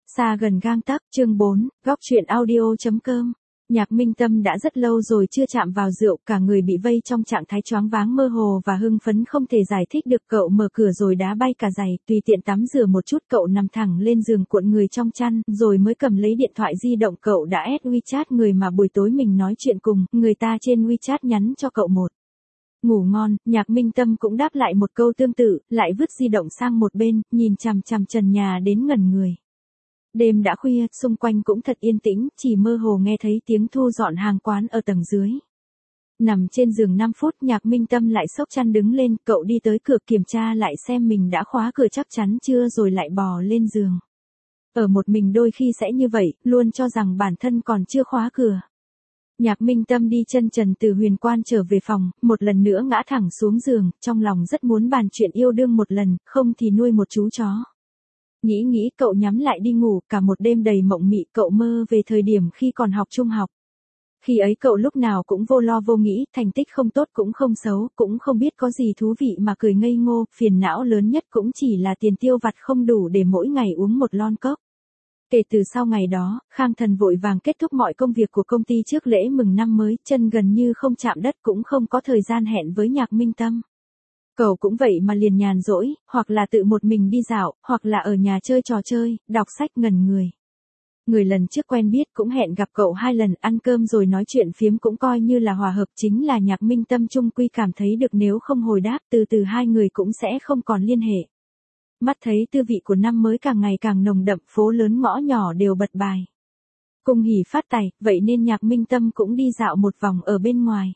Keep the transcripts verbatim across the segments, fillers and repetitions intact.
Xa gần gang tấc, chương bốn, góc truyện audio.com. Nhạc Minh Tâm đã rất lâu rồi chưa chạm vào rượu, cả người bị vây trong trạng thái choáng váng mơ hồ và hưng phấn không thể giải thích được. Cậu mở cửa rồi đá bay cả giày, tùy tiện tắm rửa một chút, cậu nằm thẳng lên giường cuộn người trong chăn, rồi mới cầm lấy điện thoại di động. Cậu đã add WeChat người mà buổi tối mình nói chuyện cùng, người ta trên WeChat nhắn cho cậu một ngủ ngon. Nhạc Minh Tâm cũng đáp lại một câu tương tự, lại vứt di động sang một bên, nhìn chằm chằm trần nhà đến ngẩn người. Đêm đã khuya, xung quanh cũng thật yên tĩnh, chỉ mơ hồ nghe thấy tiếng thu dọn hàng quán ở tầng dưới. Nằm trên giường năm phút, Nhạc Minh Tâm lại xốc chăn đứng lên, cậu đi tới cửa kiểm tra lại xem mình đã khóa cửa chắc chắn chưa rồi lại bò lên giường. Ở một mình đôi khi sẽ như vậy, luôn cho rằng bản thân còn chưa khóa cửa. Nhạc Minh Tâm đi chân trần từ huyền quan trở về phòng, một lần nữa ngã thẳng xuống giường, trong lòng rất muốn bàn chuyện yêu đương một lần, không thì nuôi một chú chó. Nghĩ nghĩ cậu nhắm lại đi ngủ, cả một đêm đầy mộng mị. Cậu mơ về thời điểm khi còn học trung học. Khi ấy cậu lúc nào cũng vô lo vô nghĩ, thành tích không tốt cũng không xấu, cũng không biết có gì thú vị mà cười ngây ngô, phiền não lớn nhất cũng chỉ là tiền tiêu vặt không đủ để mỗi ngày uống một lon cốc. Kể từ sau ngày đó, Khang Thần vội vàng kết thúc mọi công việc của công ty trước lễ mừng năm mới, chân gần như không chạm đất, cũng không có thời gian hẹn với Nhạc Minh Tâm. Cậu cũng vậy mà liền nhàn rỗi, hoặc là tự một mình đi dạo, hoặc là ở nhà chơi trò chơi, đọc sách ngẩn người. Người lần trước quen biết cũng hẹn gặp cậu hai lần, ăn cơm rồi nói chuyện phiếm cũng coi như là hòa hợp, chính là Nhạc Minh Tâm chung quy cảm thấy được nếu không hồi đáp từ từ hai người cũng sẽ không còn liên hệ. Mắt thấy tư vị của năm mới càng ngày càng nồng đậm, phố lớn ngõ nhỏ đều bật bài cung hỉ phát tài, vậy nên Nhạc Minh Tâm cũng đi dạo một vòng ở bên ngoài.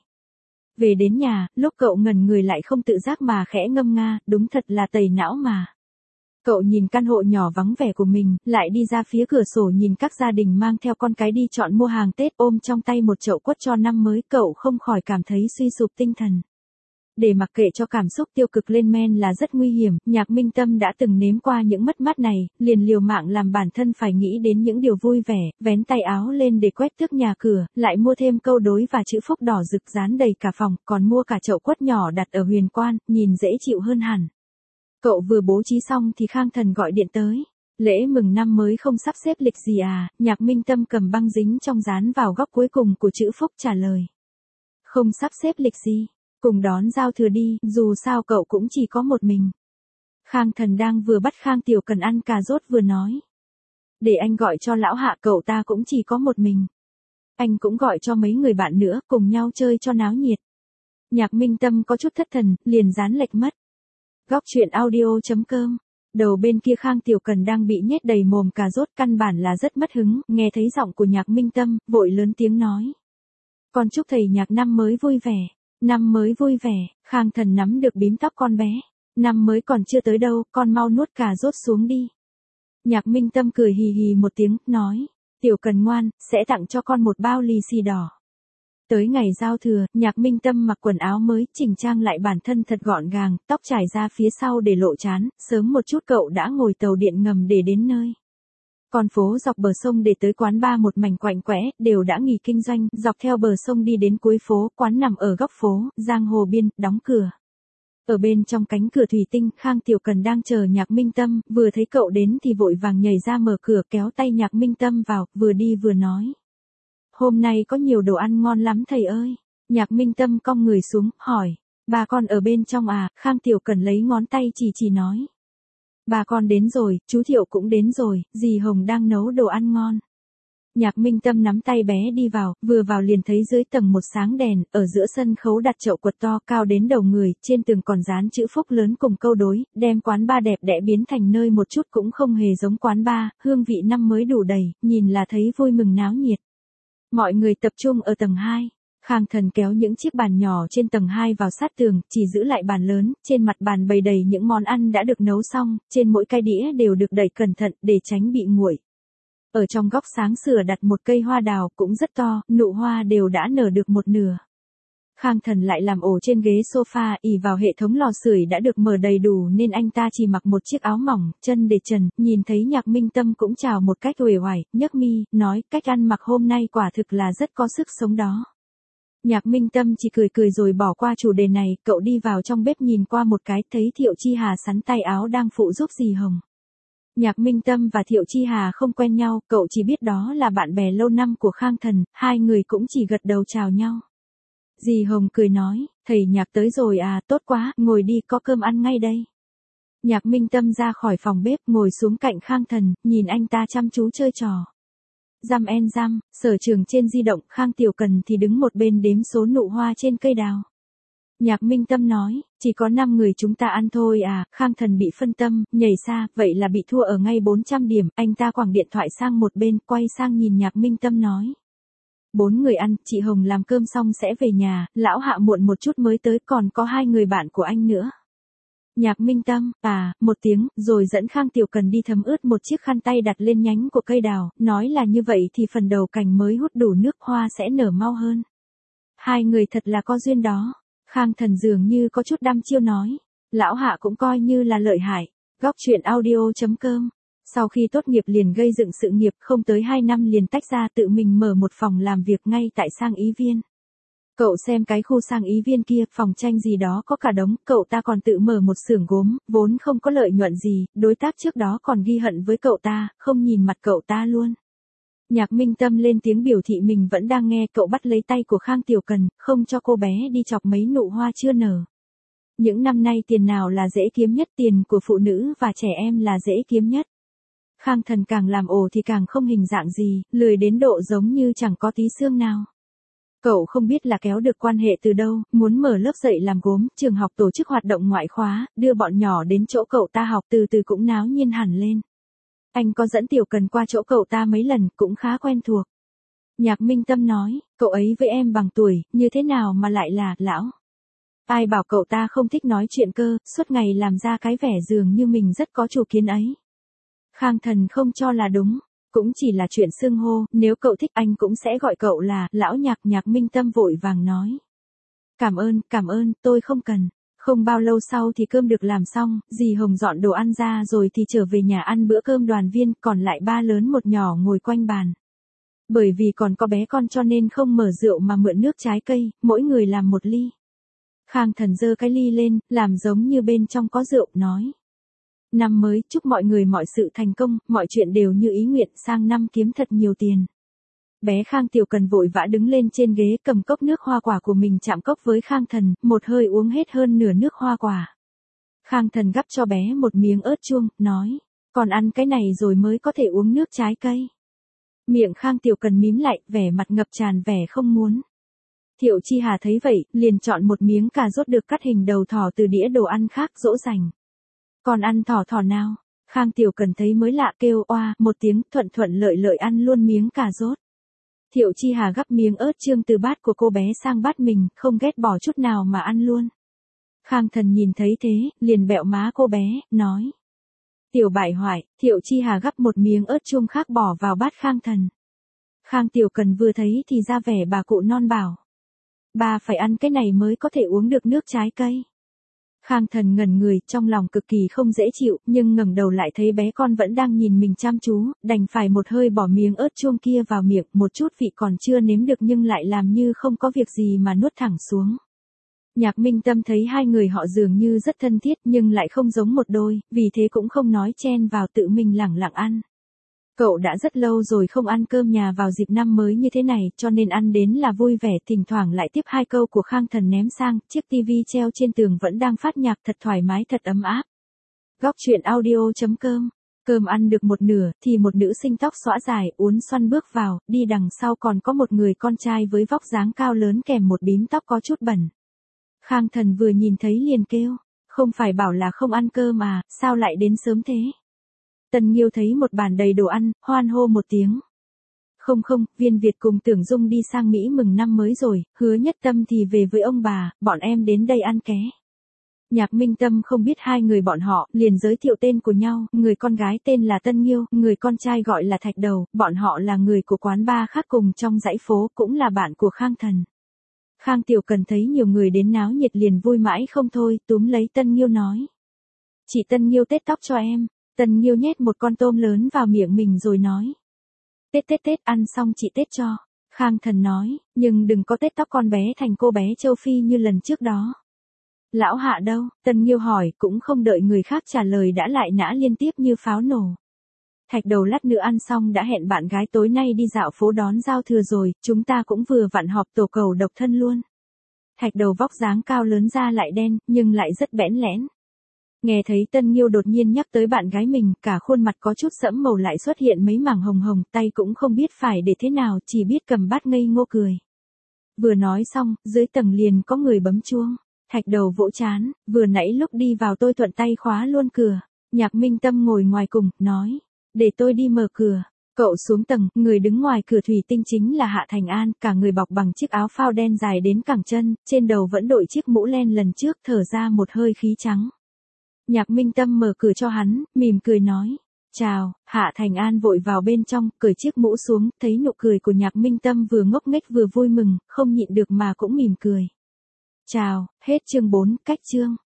Về đến nhà, lúc cậu ngẩn người lại không tự giác mà khẽ ngâm nga, đúng thật là tẩy não mà. Cậu nhìn căn hộ nhỏ vắng vẻ của mình, lại đi ra phía cửa sổ nhìn các gia đình mang theo con cái đi chọn mua hàng Tết, ôm trong tay một chậu quất cho năm mới, cậu không khỏi cảm thấy suy sụp tinh thần. Để mặc kệ cho cảm xúc tiêu cực lên men là rất nguy hiểm, Nhạc Minh Tâm đã từng nếm qua những mất mát này, liền liều mạng làm bản thân phải nghĩ đến những điều vui vẻ, vén tay áo lên để quét tước nhà cửa, lại mua thêm câu đối và chữ phúc đỏ rực dán đầy cả phòng, còn mua cả chậu quất nhỏ đặt ở huyền quan, nhìn dễ chịu hơn hẳn. Cậu vừa bố trí xong thì Khang Thần gọi điện tới. Lễ mừng năm mới không sắp xếp lịch gì à? Nhạc Minh Tâm cầm băng dính trong dán vào góc cuối cùng của chữ phúc trả lời. Không sắp xếp lịch gì. Cùng đón giao thừa đi, dù sao cậu cũng chỉ có một mình. Khang Thần đang vừa bắt Khang Tiểu Cần ăn cà rốt vừa nói. Để anh gọi cho lão Hạ, cậu ta cũng chỉ có một mình. Anh cũng gọi cho mấy người bạn nữa, cùng nhau chơi cho náo nhiệt. Nhạc Minh Tâm có chút thất thần, liền dán lệch mất. Góc truyện audio.com. Đầu bên kia Khang Tiểu Cần đang bị nhét đầy mồm cà rốt, căn bản là rất mất hứng, nghe thấy giọng của Nhạc Minh Tâm, vội lớn tiếng nói. Con chúc thầy Nhạc năm mới vui vẻ. Năm mới vui vẻ, Khang Thần nắm được bím tóc con bé. Năm mới còn chưa tới đâu, con mau nuốt cà rốt xuống đi. Nhạc Minh Tâm cười hì hì một tiếng, nói. Tiểu Cần ngoan, sẽ tặng cho con một bao lì xì đỏ. Tới ngày giao thừa, Nhạc Minh Tâm mặc quần áo mới, chỉnh trang lại bản thân thật gọn gàng, tóc trải ra phía sau để lộ trán, sớm một chút cậu đã ngồi tàu điện ngầm để đến nơi. Con phố dọc bờ sông để tới quán bar một mảnh quạnh quẽ, đều đã nghỉ kinh doanh, dọc theo bờ sông đi đến cuối phố, quán nằm ở góc phố, giang hồ biên, đóng cửa. Ở bên trong cánh cửa thủy tinh, Khang Tiểu Cần đang chờ Nhạc Minh Tâm, vừa thấy cậu đến thì vội vàng nhảy ra mở cửa kéo tay Nhạc Minh Tâm vào, vừa đi vừa nói. Hôm nay có nhiều đồ ăn ngon lắm thầy ơi. Nhạc Minh Tâm cong người xuống, hỏi. Bà con ở bên trong à? Khang Tiểu Cần lấy ngón tay chỉ chỉ nói. Bà con đến rồi, chú Thiệu cũng đến rồi, dì Hồng đang nấu đồ ăn ngon. Nhạc Minh Tâm nắm tay bé đi vào, vừa vào liền thấy dưới tầng một sáng đèn, ở giữa sân khấu đặt chậu quật to cao đến đầu người, trên tường còn dán chữ phúc lớn cùng câu đối, đem quán bar đẹp đẽ biến thành nơi một chút cũng không hề giống quán bar, hương vị năm mới đủ đầy, nhìn là thấy vui mừng náo nhiệt. Mọi người tập trung ở tầng hai. Khang Thần kéo những chiếc bàn nhỏ trên tầng hai vào sát tường, chỉ giữ lại bàn lớn, trên mặt bàn bày đầy những món ăn đã được nấu xong, trên mỗi cái đĩa đều được đẩy cẩn thận để tránh bị nguội. Ở trong góc sáng sửa đặt một cây hoa đào cũng rất to, nụ hoa đều đã nở được một nửa. Khang Thần lại làm ổ trên ghế sofa, ỷ vào hệ thống lò sưởi đã được mở đầy đủ nên anh ta chỉ mặc một chiếc áo mỏng, chân để trần, nhìn thấy Nhạc Minh Tâm cũng chào một cách uể oải, nhấc mi, nói cách ăn mặc hôm nay quả thực là rất có sức sống đó. Nhạc Minh Tâm chỉ cười cười rồi bỏ qua chủ đề này, cậu đi vào trong bếp nhìn qua một cái, thấy Thiệu Chi Hà sắn tay áo đang phụ giúp dì Hồng. Nhạc Minh Tâm và Thiệu Chi Hà không quen nhau, cậu chỉ biết đó là bạn bè lâu năm của Khang Thần, hai người cũng chỉ gật đầu chào nhau. Dì Hồng cười nói, thầy Nhạc tới rồi à, tốt quá, ngồi đi, có cơm ăn ngay đây. Nhạc Minh Tâm ra khỏi phòng bếp, ngồi xuống cạnh Khang Thần, nhìn anh ta chăm chú chơi trò. Dăm en dăm, Sở Trường trên di động, Khang Tiểu Cần thì đứng một bên đếm số nụ hoa trên cây đào. Nhạc Minh Tâm nói, chỉ có năm người chúng ta ăn thôi à, Khang Thần bị phân tâm, nhảy xa, vậy là bị thua ở ngay bốn trăm điểm, anh ta quẳng điện thoại sang một bên, quay sang nhìn Nhạc Minh Tâm nói. Bốn người ăn, chị Hồng làm cơm xong sẽ về nhà, lão Hạ muộn một chút mới tới, còn có hai người bạn của anh nữa. Nhạc Minh Tâm, à, một tiếng, rồi dẫn Khang Tiểu Cần đi thấm ướt một chiếc khăn tay đặt lên nhánh của cây đào, nói là như vậy thì phần đầu cành mới hút đủ nước hoa sẽ nở mau hơn. Hai người thật là có duyên đó. Khang Thần dường như có chút đăm chiêu nói. Lão Hạ cũng coi như là lợi hại. Góc truyện audio.com. Sau khi tốt nghiệp liền gây dựng sự nghiệp, không tới hai năm liền tách ra tự mình mở một phòng làm việc ngay tại Sang Ý Viên. Cậu xem cái khu Sang Ý Viên kia, phòng tranh gì đó có cả đống, cậu ta còn tự mở một xưởng gốm, vốn không có lợi nhuận gì, đối tác trước đó còn ghi hận với cậu ta, không nhìn mặt cậu ta luôn. Nhạc Minh Tâm lên tiếng biểu thị mình vẫn đang nghe, cậu bắt lấy tay của Khang Tiểu Cần, không cho cô bé đi chọc mấy nụ hoa chưa nở. Những năm nay tiền nào là dễ kiếm nhất, tiền của phụ nữ và trẻ em là dễ kiếm nhất. Khang Thần càng làm ồ thì càng không hình dạng gì, lười đến độ giống như chẳng có tí xương nào. Cậu không biết là kéo được quan hệ từ đâu, muốn mở lớp dạy làm gốm, trường học tổ chức hoạt động ngoại khóa, đưa bọn nhỏ đến chỗ cậu ta học, từ từ cũng náo nhiên hẳn lên. Anh có dẫn Tiểu Cần qua chỗ cậu ta mấy lần, cũng khá quen thuộc. Nhạc Minh Tâm nói, cậu ấy với em bằng tuổi, như thế nào mà lại là, lão. Ai bảo cậu ta không thích nói chuyện cơ, suốt ngày làm ra cái vẻ dường như mình rất có chủ kiến ấy. Khang Thần không cho là đúng, cũng chỉ là chuyện xưng hô, nếu cậu thích anh cũng sẽ gọi cậu là, lão Nhạc. Nhạc Minh Tâm vội vàng nói. Cảm ơn, cảm ơn, tôi không cần. Không bao lâu sau thì cơm được làm xong, dì Hồng dọn đồ ăn ra rồi thì trở về nhà ăn bữa cơm đoàn viên, còn lại ba lớn một nhỏ ngồi quanh bàn. Bởi vì còn có bé con cho nên không mở rượu mà mượn nước trái cây, mỗi người làm một ly. Khang Thần giơ cái ly lên, làm giống như bên trong có rượu, nói. Năm mới, chúc mọi người mọi sự thành công, mọi chuyện đều như ý nguyện, sang năm kiếm thật nhiều tiền. Bé Khang Tiểu Cần vội vã đứng lên trên ghế, cầm cốc nước hoa quả của mình chạm cốc với Khang Thần, một hơi uống hết hơn nửa nước hoa quả. Khang Thần gắp cho bé một miếng ớt chuông, nói, còn ăn cái này rồi mới có thể uống nước trái cây. Miệng Khang Tiểu Cần mím lại, vẻ mặt ngập tràn vẻ không muốn. Thiệu Chi Hà thấy vậy, liền chọn một miếng cà rốt được cắt hình đầu thỏ từ đĩa đồ ăn khác, dỗ dành. Còn ăn thỏ thỏ nào? Khang Tiểu Cần thấy mới lạ, kêu oa một tiếng, thuận thuận lợi lợi ăn luôn miếng cà rốt. Thiệu Chi Hà gắp miếng ớt chương từ bát của cô bé sang bát mình, không ghét bỏ chút nào mà ăn luôn. Khang Thần nhìn thấy thế, liền bẹo má cô bé, nói. Tiểu bại hoại. Thiệu Chi Hà gắp một miếng ớt chuông khác bỏ vào bát Khang Thần. Khang Tiểu Cần vừa thấy thì ra vẻ bà cụ non bảo. Bà phải ăn cái này mới có thể uống được nước trái cây. Khang Thần ngẩn người, trong lòng cực kỳ không dễ chịu, nhưng ngẩng đầu lại thấy bé con vẫn đang nhìn mình chăm chú, đành phải một hơi bỏ miếng ớt chuông kia vào miệng, một chút vị còn chưa nếm được nhưng lại làm như không có việc gì mà nuốt thẳng xuống. Nhạc Minh Tâm thấy hai người họ dường như rất thân thiết nhưng lại không giống một đôi, vì thế cũng không nói chen vào, tự mình lẳng lặng ăn. Cậu đã rất lâu rồi không ăn cơm nhà vào dịp năm mới như thế này, cho nên ăn đến là vui vẻ, thỉnh thoảng lại tiếp hai câu của Khang Thần ném sang, chiếc tivi treo trên tường vẫn đang phát nhạc thật thoải mái, thật ấm áp. Góc truyện audio.com. Cơm ăn được một nửa, thì một nữ sinh tóc xõa dài, uốn xoăn bước vào, đi đằng sau còn có một người con trai với vóc dáng cao lớn kèm một bím tóc có chút bẩn. Khang Thần vừa nhìn thấy liền kêu, không phải bảo là không ăn cơm à, sao lại đến sớm thế? Tân Nghiêu thấy một bàn đầy đồ ăn, hoan hô một tiếng. Không không, Viên Việt cùng Tưởng Dung đi sang Mỹ mừng năm mới rồi, Hứa Nhất Tâm thì về với ông bà, bọn em đến đây ăn ké. Nhạc Minh Tâm không biết hai người bọn họ, liền giới thiệu tên của nhau, người con gái tên là Tân Nghiêu, người con trai gọi là Thạch Đầu, bọn họ là người của quán bar khác cùng trong dãy phố, cũng là bạn của Khang Thần. Khang Tiểu Cần thấy nhiều người đến náo nhiệt liền vui mãi không thôi, túm lấy Tân Nghiêu nói. Chị Tân Nghiêu tết tóc cho em. Tân Nghiêu nhét một con tôm lớn vào miệng mình rồi nói. Tết tết tết, ăn xong chị tết cho. Khang Thần nói, nhưng đừng có tết tóc con bé thành cô bé châu Phi như lần trước đó. Lão Hạ đâu? Tân Nghiêu hỏi, cũng không đợi người khác trả lời đã lại nã liên tiếp như pháo nổ. Thạch Đầu lát nữa ăn xong đã hẹn bạn gái tối nay đi dạo phố đón giao thừa rồi, chúng ta cũng vừa vặn họp tổ cầu độc thân luôn. Thạch Đầu vóc dáng cao lớn da lại đen, nhưng lại rất bẽn lẽn. Nghe thấy Tân Nghiêu đột nhiên nhắc tới bạn gái mình, cả khuôn mặt có chút sẫm màu lại xuất hiện mấy mảng hồng hồng, tay cũng không biết phải để thế nào, chỉ biết cầm bát ngây ngô cười. Vừa nói xong, dưới tầng liền có người bấm chuông. Thạch Đầu vỗ chán, vừa nãy lúc đi vào tôi thuận tay khóa luôn cửa. Nhạc Minh Tâm ngồi ngoài cùng, nói, để tôi đi mở cửa. Cậu xuống tầng, người đứng ngoài cửa thủy tinh chính là Hạ Thành An, cả người bọc bằng chiếc áo phao đen dài đến cẳng chân, trên đầu vẫn đội chiếc mũ len lần trước, thở ra một hơi khí trắng. Nhạc Minh Tâm mở cửa cho hắn, mỉm cười nói, chào. Hạ Thành An vội vào bên trong, cởi chiếc mũ xuống, thấy nụ cười của Nhạc Minh Tâm vừa ngốc nghếch vừa vui mừng, không nhịn được mà cũng mỉm cười. Chào. Hết chương bốn, cách chương.